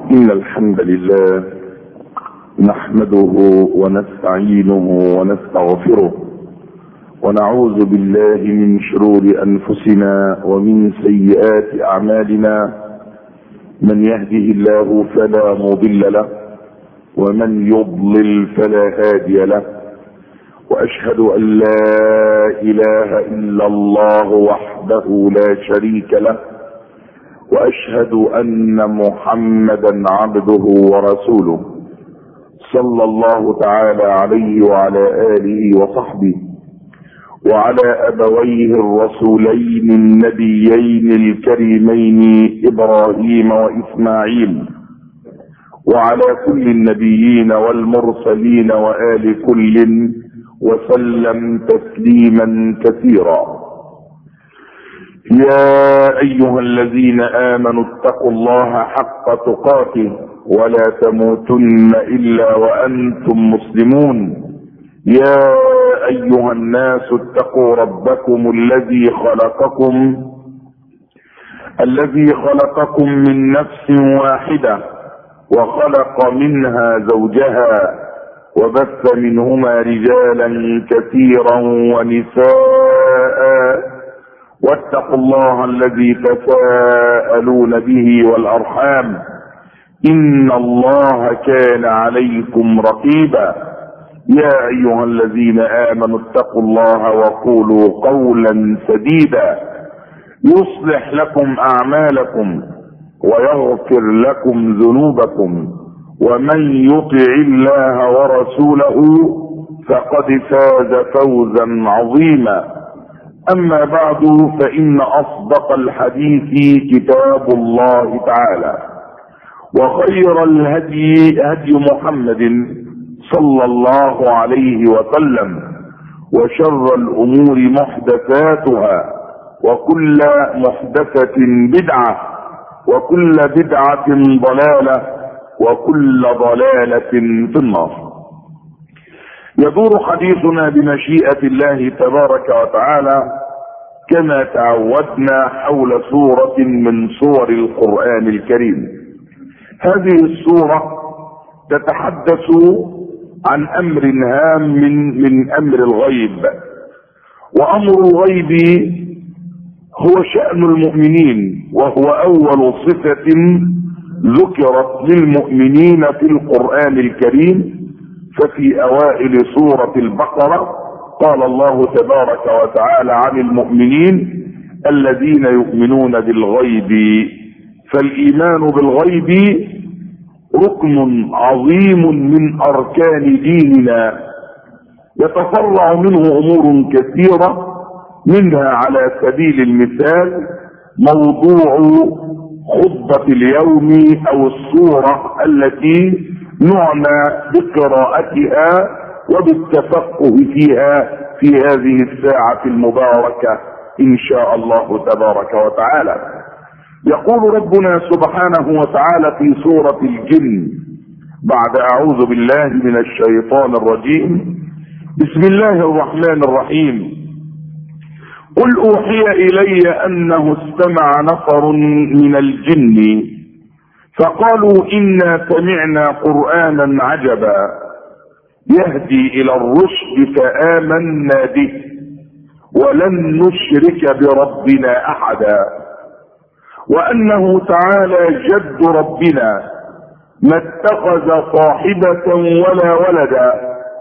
إن الحمد لله نحمده ونستعينه ونستغفره ونعوذ بالله من شرور أنفسنا ومن سيئات أعمالنا. من يهده الله فلا مضل له ومن يضلل فلا هادي له، وأشهد أن لا إله إلا الله وحده لا شريك له، وأشهد أن محمدا عبده ورسوله صلى الله تعالى عليه وعلى آله وصحبه وعلى أبويه الرسولين النبيين الكريمين إبراهيم وإسماعيل، وعلى كل النبيين والمرسلين وآل كل وسلم تسليما كثيرا. يا أيها الذين آمنوا اتقوا الله حق تقاته ولا تموتن إلا وأنتم مسلمون. يا أيها الناس اتقوا ربكم الذي خلقكم من نفس واحدة وخلق منها زوجها وبث منهما رجالا كثيرا ونساء، واتقوا الله الذي تساءلون به والأرحام إن الله كان عليكم رقيبا. يا أيها الذين آمنوا اتقوا الله وقولوا قولا سديدا يصلح لكم أعمالكم ويغفر لكم ذنوبكم، ومن يطع الله ورسوله فقد فاز فوزا عظيما. أما بعد، فإن أصدق الحديث كتاب الله تعالى، وخير الهدي هدي محمد صلى الله عليه وسلم، وشر الأمور محدثاتها، وكل محدثة بدعة، وكل بدعة ضلالة، وكل ضلالة في النار. يدور حديثنا بمشيئة الله تبارك وتعالى كما تعودنا حول سورة من سور القرآن الكريم. هذه السورة تتحدث عن أمر هام من أمر الغيب، وأمر الغيب هو شأن المؤمنين، وهو أول صفة ذكرت للمؤمنين في القرآن الكريم. ففي أوائل سورة البقرة قال الله تبارك وتعالى عن المؤمنين الذين يؤمنون بالغيب. فالإيمان بالغيب ركن عظيم من أركان ديننا، يتفرع منه أمور كثيرة، منها على سبيل المثال موضوع خطبة اليوم أو السورة التي نعنى بقراءتها وبالتفقه فيها في هذه الساعة المباركة إن شاء الله تبارك وتعالى. يقول ربنا سبحانه وتعالى في سورة الجن بعد أعوذ بالله من الشيطان الرجيم: بسم الله الرحمن الرحيم. قل أوحي إلي أنه استمع نفر من الجن فقالوا إنا سمعنا قرآنا عجبا يهدي إلى الرشد فآمنا به ولن نشرك بربنا أحدا وأنه تعالى جد ربنا ما اتخذ صاحبة ولا ولدا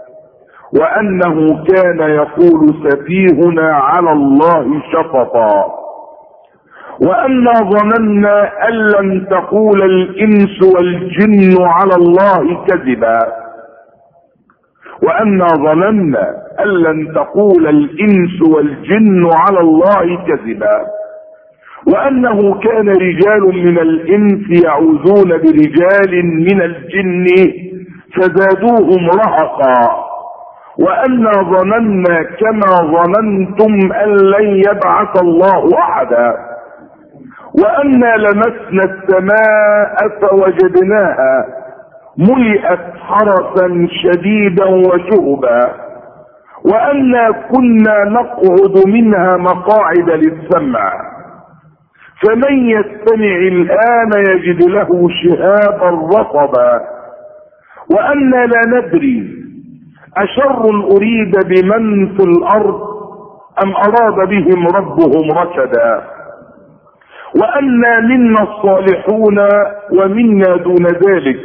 وأنه كان يقول سفيهنا على الله شططا وأنا ظننا أن لن تقول الإنس والجن على الله كذبا وأنا ظننا أن لن تقول الإنس والجن على الله كذبا وأنه كان رجال من الإنس يعوذون برجال من الجن فزادوهم رهقا وأنا ظننا كما ظننتم أن لن يبعث الله أحدا وأنا لمسنا السماء فوجدناها ملئت حرسا شديدا وشهبا وأنا كنا نقعد منها مقاعد للسمع فمن يستمع الآن يجد له شهابا رصدا وأنا لا ندري أشر أريد بمن في الأرض أم أراد بهم ربهم رشدا وأنا منا الصالحون ومنا دون ذلك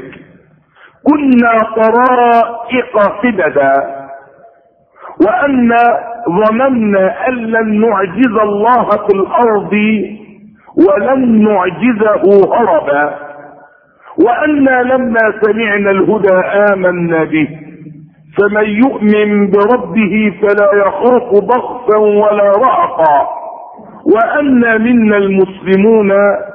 كنا طرائق قددا وأنا ظننا أن لن نعجز الله في الأرض ولن نعجزه هربا وأنا لما سمعنا الهدى آمنا به فمن يؤمن بربه فلا يخاف بخسا ولا رهقا وأنا منا المسلمون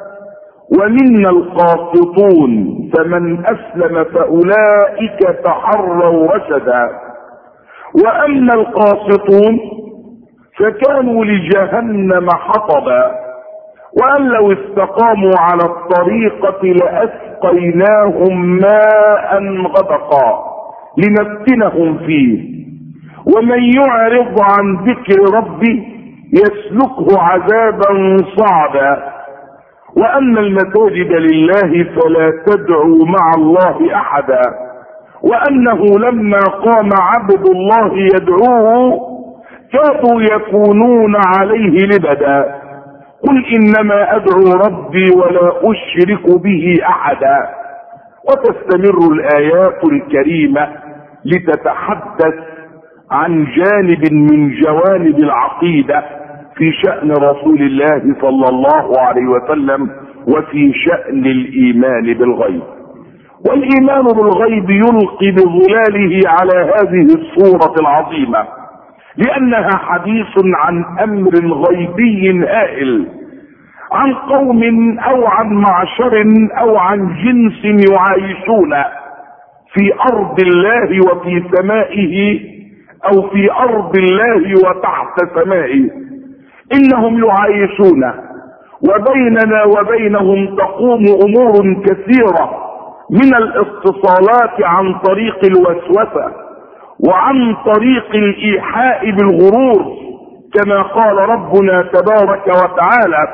ومنا القاسطون فمن أسلم فأولئك تحروا رشدا وأما القاسطون فكانوا لجهنم حطبا وأن لو استقاموا على الطريقة لأسقيناهم ماء غدقا لنفتنهم فيه ومن يعرض عن ذكر ربه يسلكه عذابا صعبا وأن المساجد لله فلا تدعوا مع الله أحدا وأنه لما قام عبد الله يدعوه كادوا يكونون عليه لبدا قل إنما أدعو ربي ولا أشرك به أحدا. وتستمر الآيات الكريمة لتتحدث عن جانب من جوانب العقيدة في شأن رسول الله صلى الله عليه وسلم وفي شأن الإيمان بالغيب. والإيمان بالغيب يلقي بظلاله على هذه الصورة العظيمة لأنها حديث عن أمر غيبي هائل، عن قوم أو عن معشر أو عن جنس يعايشون في أرض الله وفي سمائه أو في أرض الله وتحت سمائه. إنهم يعايشون وبيننا وبينهم تقوم أمور كثيرة من الاتصالات عن طريق الوسوسة وعن طريق الإيحاء بالغرور، كما قال ربنا تبارك وتعالى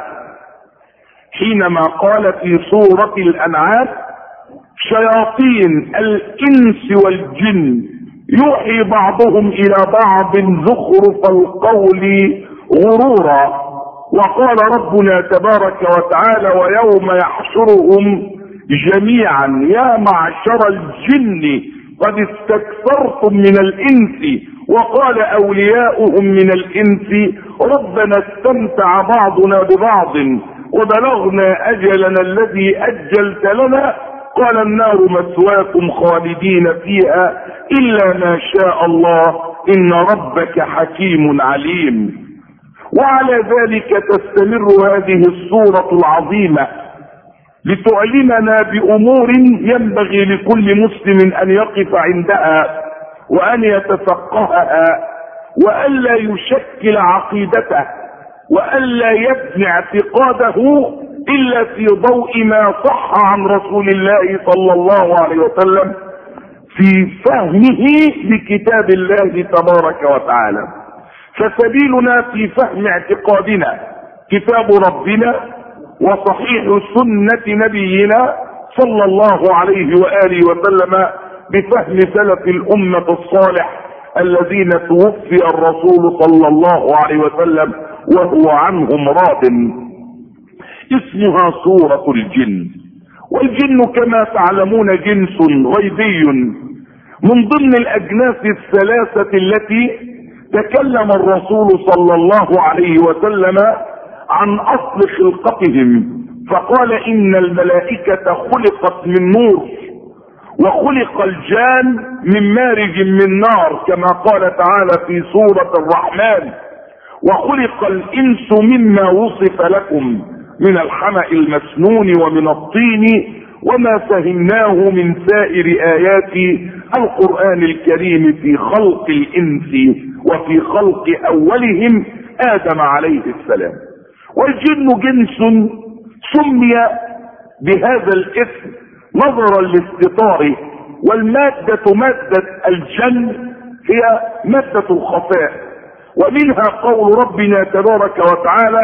حينما قال في سورة الأنعام: شياطين الإنس والجن يوحي بعضهم إلى بعض زخرف القول غرورا. وقال ربنا تبارك وتعالى: ويوم يحشرهم جميعا يا معشر الجن قد استكثرتم من الإنس وقال أولياؤهم من الإنس ربنا استمتع بعضنا ببعض وبلغنا أجلنا الذي أجلت لنا قال النار مثواكم خالدين فيها إلا ما شاء الله إن ربك حكيم عليم. وعلى ذلك تستمر هذه الصورة العظيمة لتعلمنا بأمور ينبغي لكل مسلم أن يقف عندها وأن يتفقهها وألا يشكل عقيدته وألا يبني اعتقاده إلا في ضوء ما صح عن رسول الله صلى الله عليه وسلم في فهمه لكتاب الله تبارك وتعالى. فسبيلنا في فهم اعتقادنا كتاب ربنا وصحيح سنة نبينا صلى الله عليه وآله وسلم بفهم سلف الأمة الصالح الذين توفي الرسول صلى الله عليه وسلم وهو عنهم راض. اسمها سورة الجن. والجن كما تعلمون جنس غيبي من ضمن الأجناس الثلاثة التي تكلم الرسول صلى الله عليه وسلم عن أصل خلقتهم فقال: إن الملائكة خلقت من نور وخلق الجان من مارج من نار كما قال تعالى في سورة الرحمن: وخلق الإنس مما وصف لكم من الحمأ المسنون ومن الطين وما فهمناه من سائر آيات القرآن الكريم في خلق الإنس وفي خلق أولهم آدم عليه السلام. والجن جنس سمي بهذا الاسم نظرا لاستطاره، والمادة مادة الجن هي مادة الخفاء. ومنها قول ربنا تبارك وتعالى: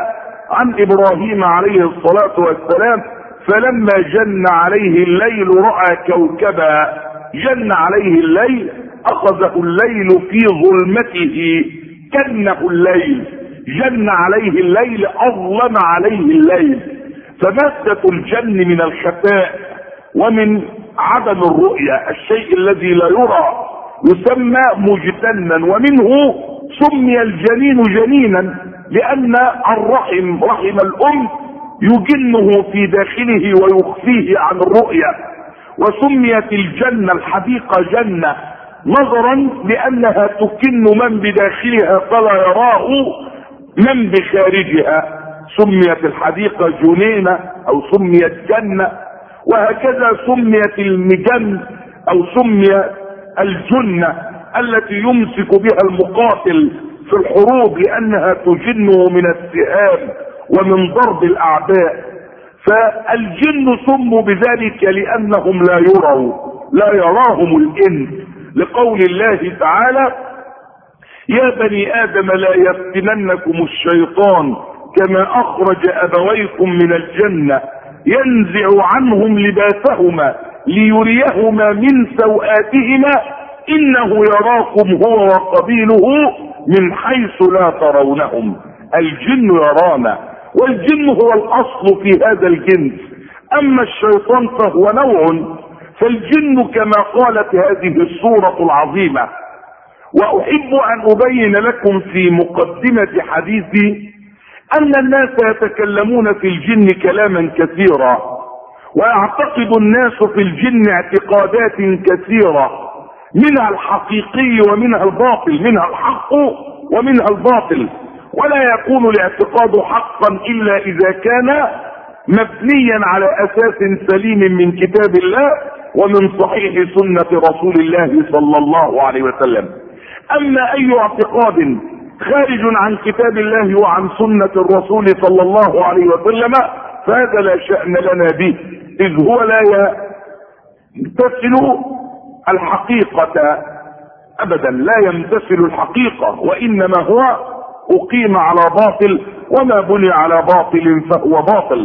عن ابراهيم عليه الصلاة والسلام: فلما جن عليه الليل رأى كوكبا. جن عليه الليل، اخذه الليل في ظلمته كنه الليل. جن عليه الليل، اظلم عليه الليل. فمادة الجن من الخفاء ومن عدم الرؤية، الشيء الذي لا يرى يسمى مجتنا، ومنه سمي الجنين جنينا لان الرحم، رحم الام، يجنه في داخله ويخفيه عن الرؤية. وسميت الجنة الحديقة جنة نظرا لانها تكن من بداخلها فلا يراه من بخارجها. سميت الحديقة جنينة او سميت جنة، وهكذا سميت المجن او سمي الجنة التي يمسك بها المقاتل في الحروب لانها تجنه من السهام ومن ضرب الاعداء. فالجن سموا بذلك لانهم لا يروا، لا يراهم الانس، لقول الله تعالى: يا بني ادم لا يفتننكم الشيطان كما اخرج ابويكم من الجنة ينزع عنهم لباسهما ليريهما من سوآتهما انه يراكم هو وقبيله من حيث لا ترونهم. الجن يرانا، والجن هو الاصل في هذا الجنس. اما الشيطان فهو نوع. فالجن كما قالت هذه السورة العظيمة. واحب ان ابين لكم في مقدمة حديثي ان الناس يتكلمون في الجن كلاما كثيرا، ويعتقد الناس في الجن اعتقادات كثيرة، منها الحقيقي ومنها الباطل، منها الحق ومنها الباطل. ولا يكون الاعتقاد حقا الا اذا كان مبنيا على اساس سليم من كتاب الله ومن صحيح سنة رسول الله صلى الله عليه وسلم. اما اي اعتقاد خارج عن كتاب الله وعن سنة الرسول صلى الله عليه وسلم فهذا لا شأن لنا به، اذ هو لا يمتثل الحقيقة ابدا، لا يمتثل الحقيقة، وانما هو اقيم على باطل، وما بني على باطل فهو باطل.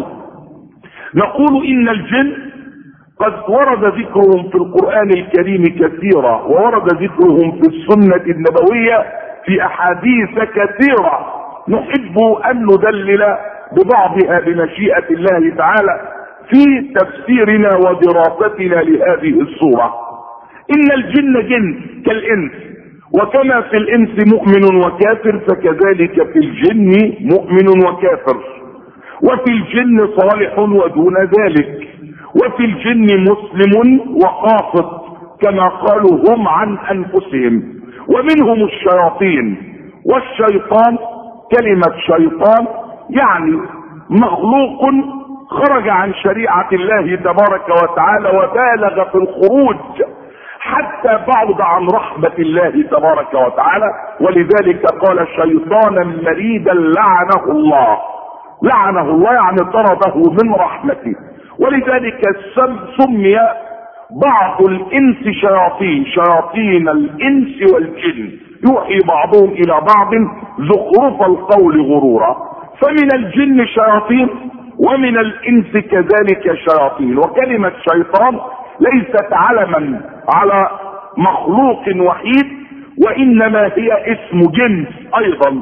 نقول ان الجن قد ورد ذكرهم في القرآن الكريم كثيرا، وورد ذكرهم في السنة النبوية في احاديث كثيرة نحب ان ندلل ببعضها بمشيئة الله تعالى في تفسيرنا ودراستنا لهذه السورة. ان الجن جن كالانس، وكما في الانس مؤمن وكافر فكذلك في الجن مؤمن وكافر. وفي الجن صالح ودون ذلك، وفي الجن مسلم وقاسط كما قالوا هم عن انفسهم، ومنهم الشياطين. والشيطان كلمة شيطان يعني مخلوق خرج عن شريعة الله تبارك وتعالى وبالغ في الخروج حتى بعد عن رحمة الله تبارك وتعالى، ولذلك قال شيطانا مريدا لعنه الله. لعنه الله يعني طرده من رحمته. ولذلك سمي بعض الانس شياطين، شياطين الانس والجن، يوحي بعضهم الى بعض زخرف القول غرورا. فمن الجن شياطين ومن الانس كذلك شياطين. وكلمة شيطان ليست علما على مخلوق وحيد، وانما هي اسم جنس ايضا،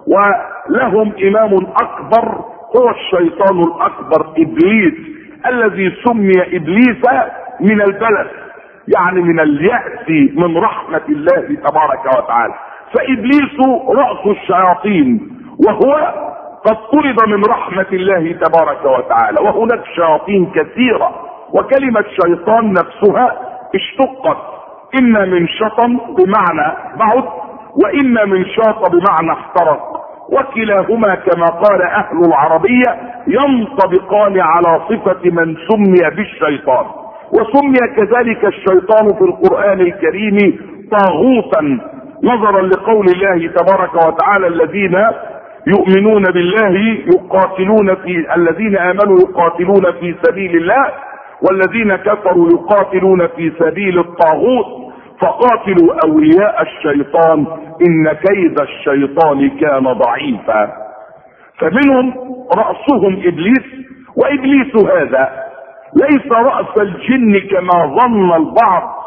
ولهم امام اكبر هو الشيطان الاكبر ابليس، الذي سمي ابليس من البلد، يعني من اليأس من رحمة الله تبارك وتعالى. فابليس رأس الشياطين، وهو قد طرد من رحمة الله تبارك وتعالى. وهناك شياطين كثيرة. وكلمة شيطان نفسها اشتقت اما من شطن بمعنى بعد، واما من شاط بمعنى احترق، وكلاهما كما قال اهل العربية ينطبقان على صفة من سمي بالشيطان. وسمي كذلك الشيطان في القرآن الكريم طاغوتا نظرا لقول الله تبارك وتعالى الذين يؤمنون بالله يقاتلون في، الذين امنوا يقاتلون في سبيل الله والذين كفروا يقاتلون في سبيل الطاغوت فقاتلوا اولياء الشيطان ان كيد الشيطان كان ضعيفا. فمنهم رأسهم ابليس، وابليس هذا ليس رأس الجن كما ظن البعض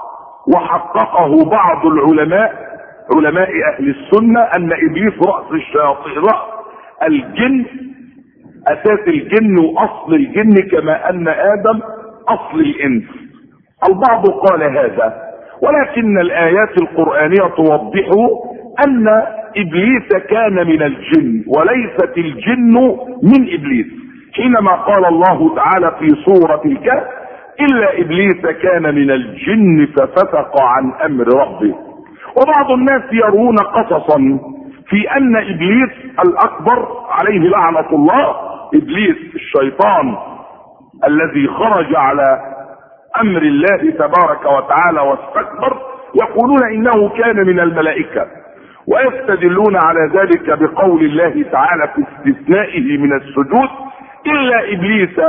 وحققه بعض العلماء، علماء اهل السنة، ان ابليس رأس الشياطين، رأس الجن، اساس الجن واصل الجن، كما ان ادم اصل الانس. البعض قال هذا، ولكن الايات القرآنية توضح ان ابليس كان من الجن وليست الجن من ابليس، حينما قال الله تعالى في سورة الكهف: الا ابليس كان من الجن ففسق عن امر ربه. وبعض الناس يرون قصصا في ان ابليس الاكبر عليه لعنة الله، ابليس الشيطان الذي خرج على امر الله تبارك وتعالى واستكبر، يقولون انه كان من الملائكة، ويستدلون على ذلك بقول الله تعالى في استثنائه من السجود: الا ابليس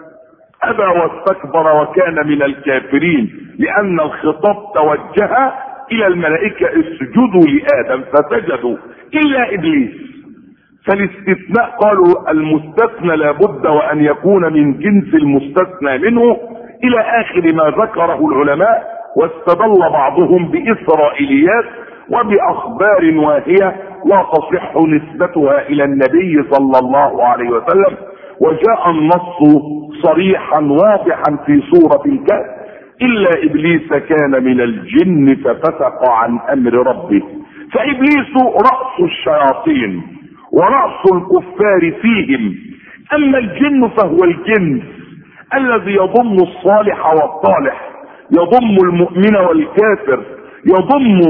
ابى واستكبر وكان من الكافرين، لان الخطاب توجه الى الملائكة: اسجدوا لادم فسجدوا الا ابليس. فالاستثناء قالوا المستثنى لابد وان يكون من جنس المستثنى منه، الى اخر ما ذكره العلماء. واستدل بعضهم باسرائيليات وباخبار واهية لا تصح نسبتها الى النبي صلى الله عليه وسلم، وجاء النص صريحا واضحا في سورة الكهف: الا ابليس كان من الجن ففسق عن امر ربه. فابليس رأس الشياطين ورأس الكفار فيهم، اما الجن فهو الجنس الذي يضم الصالح والطالح، يضم المؤمن والكافر، يضم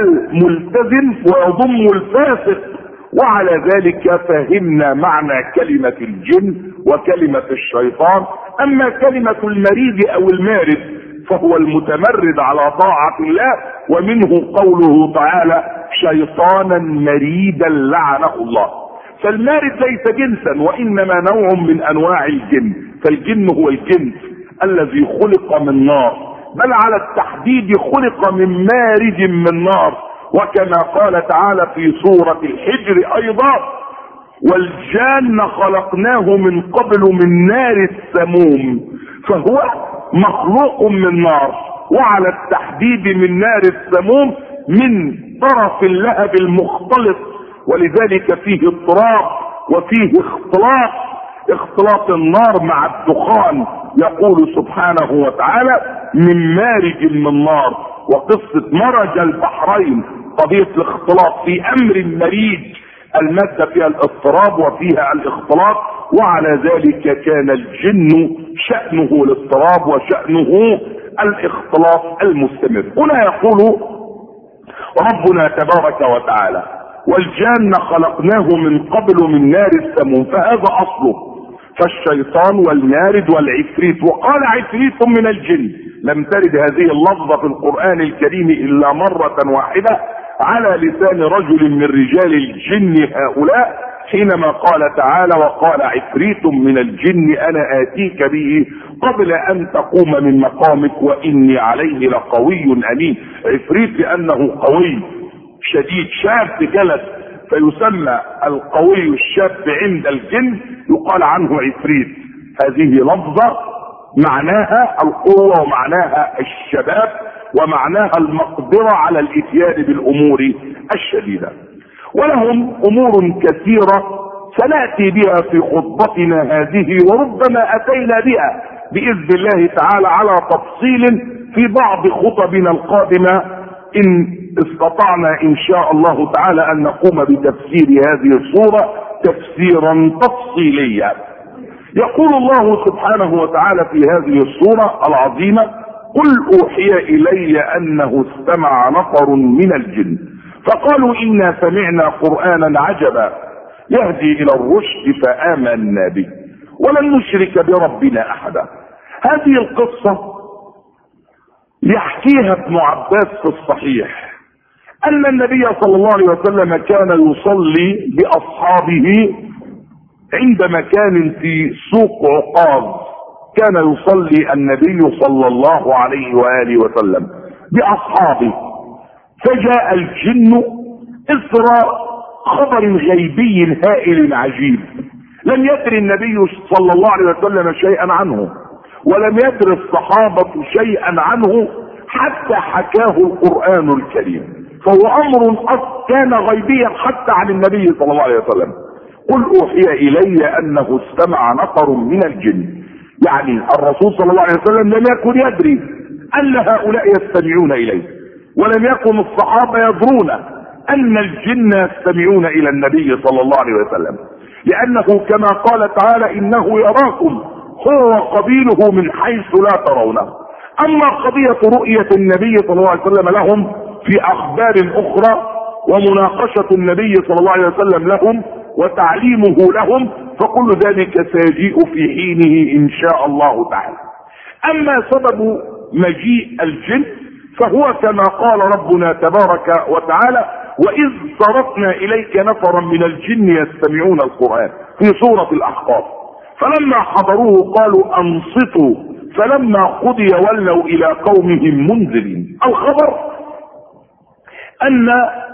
الملتزم ويضم الفاسق. وعلى ذلك فهمنا معنى كلمة الجن وكلمة الشيطان. اما كلمة المريد او المارد فهو المتمرد على طاعة الله، ومنه قوله تعالى: شيطانا مريدا لعنه الله. فالمارد ليس جنسا وانما نوع من انواع الجن، فالجن هو الجنس الذي خلق من نار، بل على التحديد خلق من مارد من نار، وكما قال تعالى في سورة الحجر ايضا: والجان خلقناه من قبل من نار السموم، فهو مخلوق من نار، وعلى التحديد من نار السموم من طرف اللهب المختلط، ولذلك فيه اضطراب وفيه اختلاط النار مع الدخان. يقول سبحانه وتعالى: من مارج من نار. وقصة مرج البحرين قضية الاختلاط في امر مريج، المادة فيها الاضطراب وفيها الاختلاط، وعلى ذلك كان الجن شأنه الاضطراب وشأنه الاختلاط المستمر. هنا يقول ربنا تبارك وتعالى: والجان خلقناه من قبل من نار السموم، فهذا اصله. فالشيطان والمارد والعفريت، وقال عفريت من الجن، لم ترد هذه اللفظة في القرآن الكريم الا مرة واحدة على لسان رجل من رجال الجن هؤلاء، حينما قال تعالى: وقال عفريت من الجن انا اتيك به قبل ان تقوم من مقامك واني عليه لقوي امين. عفريت لانه قوي شديد شاب جلد، فيسمى القوي الشاب عند الجن يقال عنه عفريت. هذه لفظة معناها القوة ومعناها الشباب ومعناها المقدرة على الاتيان بالامور الشديدة. ولهم امور كثيرة سنأتي بها في خطبتنا هذه، وربما اتينا بها باذن الله تعالى على تفصيل في بعض خطبنا القادمة ان استطعنا ان شاء الله تعالى ان نقوم بتفسير هذه الصورة تفسيرا تفصيليا. يقول الله سبحانه وتعالى في هذه الصورة العظيمة: قل اوحي الي انه استمع نفر من الجن فقالوا انا سمعنا قرآنا عجبا يهدي الى الرشد فآمنا به ولن نشرك بربنا احدا. هذه القصة يحكيها ابن عباس في الصحيح ان النبي صلى الله عليه وسلم كان يصلي باصحابه عند مكان في سوق عقاظ، كان يصلي النبي صلى الله عليه وآله وسلم باصحابه، فجاء الجن اثر خبر غيبي هائل عجيب. لم يدري النبي صلى الله عليه وسلم شيئا عنه، ولم يدري الصحابة شيئا عنه حتى حكاه القرآن الكريم، فهو امر كان غيبيا حتى عن النبي صلى الله عليه وسلم. قل اوحي الي انه استمع نفر من الجن، يعني الرسول صلى الله عليه وسلم لم يكن يدري ان هؤلاء يستمعون اليه، ولم يكن الصحابة يدرون ان الجن يستمعون الى النبي صلى الله عليه وسلم، لانه كما قال تعالى انه يراكم هو وقبيله من حيث لا ترونه. اما قضية رؤية النبي صلى الله عليه وسلم لهم في اخبار اخرى ومناقشة النبي صلى الله عليه وسلم لهم وتعليمه لهم، فكل ذلك سيجيء في حينه ان شاء الله تعالى. اما سبب مجيء الجن فهو كما قال ربنا تبارك وتعالى: واذ صرفنا اليك نفرا من الجن يستمعون القرآن، في سورة الاحقاف، فلما حضروه قالوا انصتوا فلما قضي ولوا الى قومهم منذرين. الخبر ان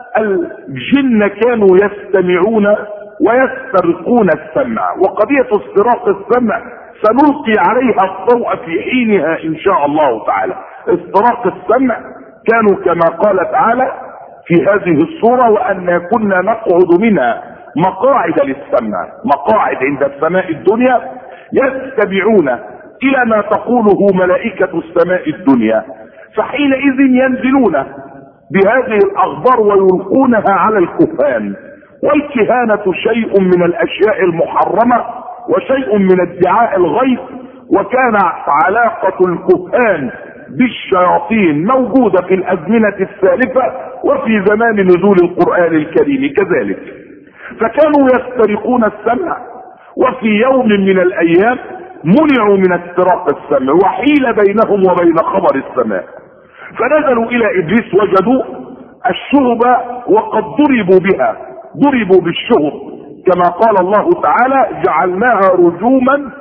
الجن كانوا يستمعون ويسترقون السمع، وقضية استراق السمع سنلقي عليها الضوء في حينها ان شاء الله تعالى. استراق السمع كانوا كما قال تعالى في هذه الصورة: وأن كنا نقعد منها مقاعد للسمع، مقاعد عند السماء الدنيا يستمعون الى ما تقوله ملائكة السماء الدنيا، فحينئذ ينزلون بهذه الاخبار ويلقونها على الكهان. والكهانة شيء من الاشياء المحرمة وشيء من ادعاء الغيب، وكان علاقة الكهان بالشياطين موجودة في الازمنة السالفة وفي زمان نزول القرآن الكريم كذلك، فكانوا يسترقون السمع. وفي يوم من الايام منعوا من استراق السمع وحيل بينهم وبين خبر السماء، فنزلوا الى ابليس وجدوا الشهب وقد ضربوا بها، ضربوا بالشهب كما قال الله تعالى: جعلناها رجوما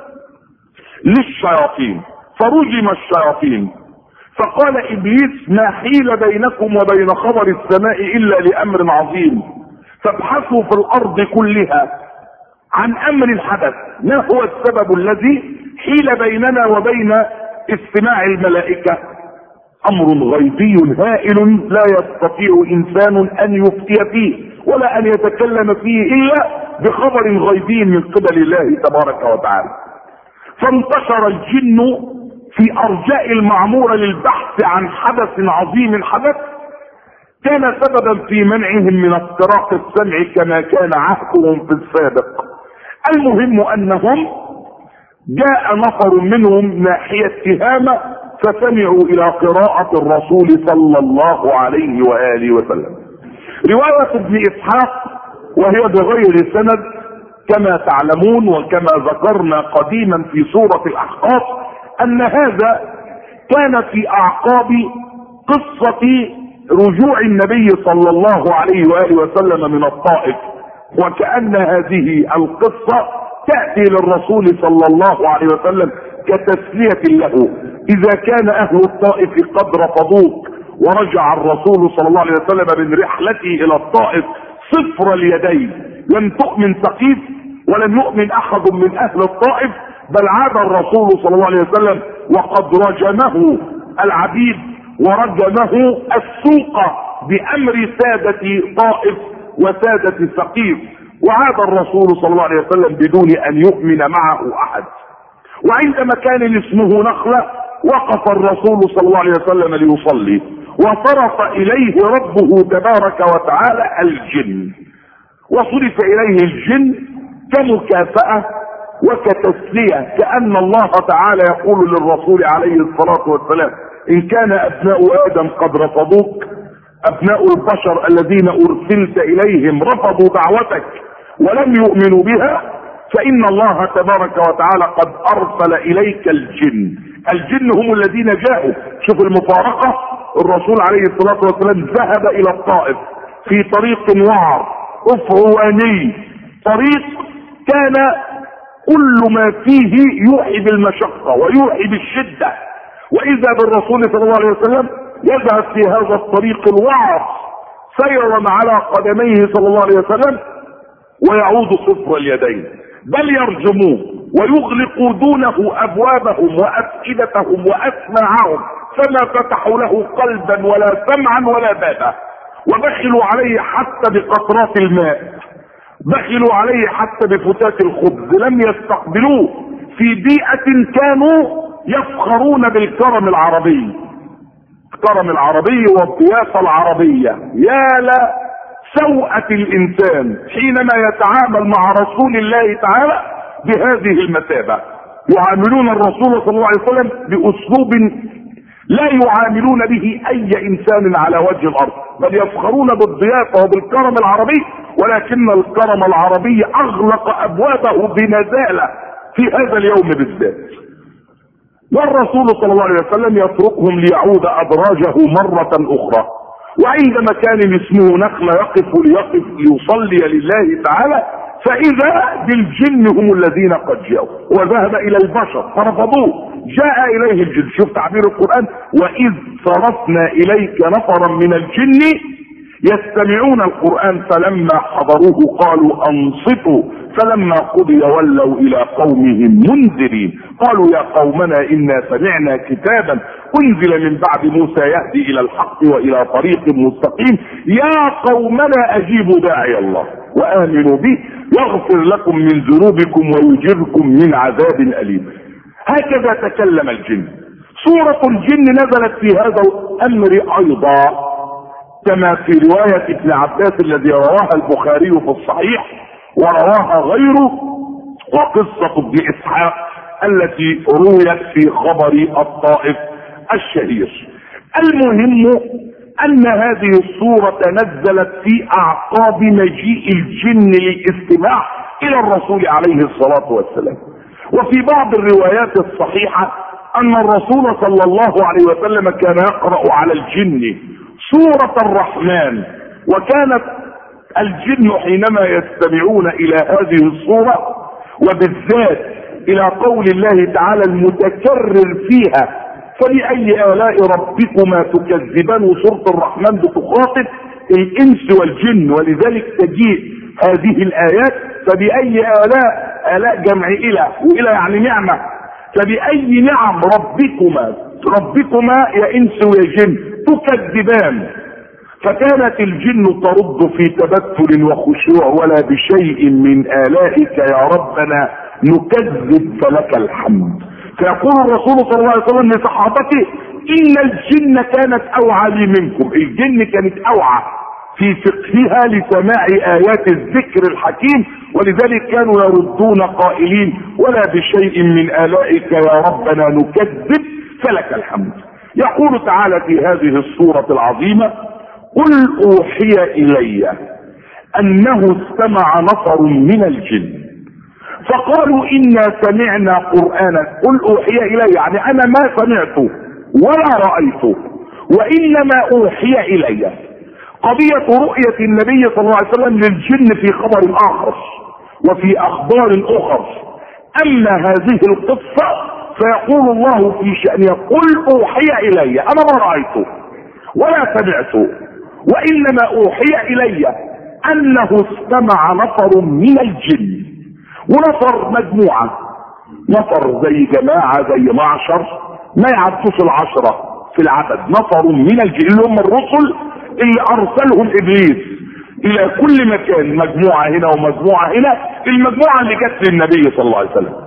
للشياطين فرجم الشياطين. فقال ابليس: ما حيل بينكم وبين خبر السماء الا لامر عظيم، فابحثوا في الارض كلها عن امر حدث، ما هو السبب الذي حيل بيننا وبين استماع الملائكة؟ امر غيبي هائل لا يستطيع انسان ان يفتي فيه ولا ان يتكلم فيه الا بخبر غيبي من قبل الله تبارك وتعالى. فانتشر الجن في ارجاء المعمورة للبحث عن حدث عظيم حدث كان سببا في منعهم من استراق السمع كما كان عهدهم في السابق. المهم انهم جاء نفر منهم ناحية تهامة فسمعوا الى قراءة الرسول صلى الله عليه وآله وسلم. رواية ابن اسحاق وهي بغير سند كما تعلمون وكما ذكرنا قديما في سورة الاحقاف ان هذا كان في اعقاب قصة رجوع النبي صلى الله عليه وآله وسلم من الطائف، وكأن هذه القصة تأتي للرسول صلى الله عليه وسلم كتسلية له اذا كان اهل الطائف قد رفضوك ورجع الرسول صلى الله عليه وسلم من رحلته الى الطائف صفر اليدين، لم تؤمن ثقيف ولم يؤمن احد من اهل الطائف، بل عاد الرسول صلى الله عليه وسلم وقد رجمه العبيد ورجمه السوق بامر سادة طائف وسادة ثقيف، وعاد الرسول صلى الله عليه وسلم بدون ان يؤمن معه احد. وعند مكان اسمه نخلة وقف الرسول صلى الله عليه وسلم ليصلي، وصرف اليه ربه تبارك وتعالى الجن، وصرف اليه الجن كمكافأة وكتسلية، كأن الله تعالى يقول للرسول عليه الصلاة والسلام: ان كان ابناء ادم قد رفضوك، ابناء البشر الذين ارسلت اليهم رفضوا دعوتك ولم يؤمنوا بها، فان الله تبارك وتعالى قد ارسل اليك الجن. الجن هم الذين جاءوا. شوف المفارقة، الرسول عليه الصلاة والسلام ذهب الى الطائف في طريق وعر افعواني، طريق كان كل ما فيه يوحي بالمشقة ويوحي بالشدة، واذا بالرسول صلى الله عليه وسلم يذهب في هذا الطريق الوعر سيرا على قدميه صلى الله عليه وسلم ويعود صفر اليدين. بل يرجموه ويغلقوا دونه ابوابهم وافئدتهم واسماعهم، فما فتحوا له قلبا ولا سمعا ولا بابا، وبخلوا عليه حتى بقطرات الماء، بخلوا عليه حتى بفتات الخبز، لم يستقبلوه في بيئة كانوا يفخرون بالكرم العربي، الكرم العربي والضيافة العربية. يا لا سوءة الانسان حينما يتعامل مع رسول الله تعالى بهذه المثابة، يعاملون الرسول صلى الله عليه وسلم باسلوب لا يعاملون به اي انسان على وجه الارض، بل يفخرون بالضيافة وبالكرم العربي، ولكن الكرم العربي اغلق ابوابه بنزالة في هذا اليوم بالذات. والرسول صلى الله عليه وسلم يتركهم ليعود ادراجه مرة اخرى، وعند مكان اسمه نخلة يقف ليصلي لله تعالى، فاذا بالجن هم الذين قد جاءوا، وذهب الى البشر فرفضوه، جاء اليه الجن. شوف تعبير القرآن: واذ صرفنا اليك نفرا من الجن يستمعون القرآن فلما حضروه قالوا انصتوا فلما قضي ولوا الى قومهم منذرين قالوا يا قومنا انا سمعنا كتابا انزل من بعد موسى يهدي الى الحق والى طريق مستقيم يا قومنا اجيبوا داعي الله وامنوا به يغفر لكم من ذنوبكم ويجركم من عذاب اليم. هكذا تكلم الجن. سورة الجن نزلت في هذا الامر ايضا، كما في رواية ابن عباس الذي رواها البخاري في الصحيح ورواها غيره، وقصة ابن اسحاق التي رويت في خبر الطائف الشهير. المهم ان هذه السورة نزلت في اعقاب مجيء الجن للاستماع الى الرسول عليه الصلاة والسلام. وفي بعض الروايات الصحيحة ان الرسول صلى الله عليه وسلم كان يقرأ على الجن سورة الرحمن، وكانت الجن حينما يستمعون الى هذه السورة وبالذات الى قول الله تعالى المتكرر فيها فبأي آلاء ربكما تكذبان، وسورة الرحمن بتخاطب الانس والجن، ولذلك تجيء هذه الايات فبأي آلاء جمع الى، والى يعني نعمة، فبأي نعم ربكما يا انس ويا جن تكذبان. فكانت الجن ترد في تبتل وخشوع ولا بشيء من آلائك يا ربنا نكذب فلك الحمد. فيقول الرسول صلى الله عليه وسلم لصحابته ان الجن كانت اوعى لي منكم، الجن كانت اوعى في فقهها لسماع ايات الذكر الحكيم، ولذلك كانوا يردون قائلين ولا بشيء من آلائك يا ربنا نكذب فلك الحمد. يقول تعالى في هذه السورة العظيمة قل اوحي الي انه استمع نفر من الجن فقالوا انا سمعنا قرآنا. قل اوحي الي يعني انا ما سمعته ولا رأيته، وانما اوحي الي. قضية رؤية النبي صلى الله عليه وسلم للجن في خبر اخر وفي اخبار اخر، اما هذه القصة فيقول الله في شأنها قل اوحي الي، انا ما رأيته ولا سمعته، وانما اوحي الي انه استمع نفر من الجن. ونفر مجموعة، نفر زي جماعة زي معشر ما يعدوش 10 في العدد، نفر من الجن اللي هم الرسل اللي ارسلهم ابليس الى كل مكان، مجموعة هنا ومجموعة هنا، المجموعة اللي جت للنبي صلى الله عليه وسلم.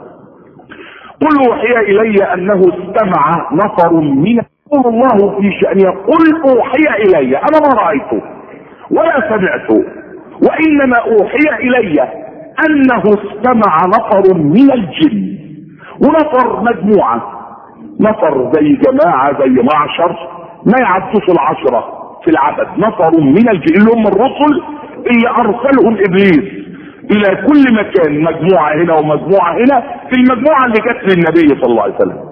قل اوحي الي انه استمع نفر من، يقول الله في شأنه قل اوحي الي انا ما رأيته ولا سمعته، وانما اوحي الي انه استمع نفر من الجن. ونفر مجموعة، نفر زي جماعة زي معشر ما يعدوش 10 في العدد، نفر من الجن اللي هم الرسل اللي ارسلهم ابليس الى كل مكان، مجموعة هنا ومجموعة هنا، في المجموعة اللي جت للنبي صلى الله عليه وسلم.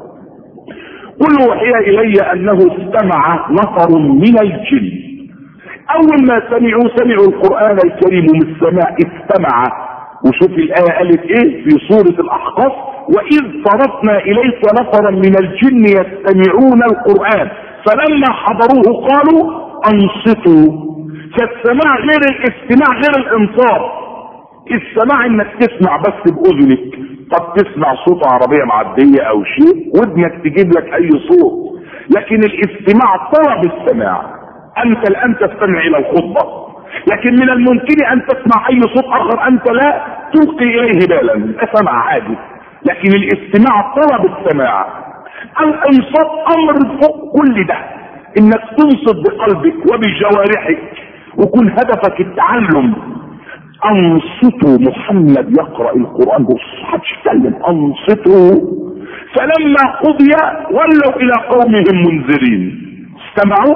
قل وحي الي انه استمع نفر من الجن. اول ما سمعوا القرآن الكريم من السماء استمع. وشوف الآية قالت ايه في سورة الاحقاف واذ صرفنا اليك نفرا من الجن يستمعون القرآن فلما حضروه قالوا انصتوا. فالسماع غير الاستماع غير الانصات. السماع انك تسمع بس باذنك، قد تسمع صوت عربية معدية او شيء ودنك تجيب لك اي صوت، لكن الاستماع طلب السماع. انت الان تستمع الى الخطبة، لكن من الممكن ان تسمع اي صوت اخر انت لا تلقي اليه بالا، ده سمع عادي، لكن الاستماع طلب السماع. الانصات امر فوق كل ده، انك تنصت بقلبك وبجوارحك وكون هدفك التعلم. انصتوا، محمد يقرأ القرآن بص محدش يتكلم، انصتوا. فلما قضي ولوا الى قومهم منذرين. استمعوا،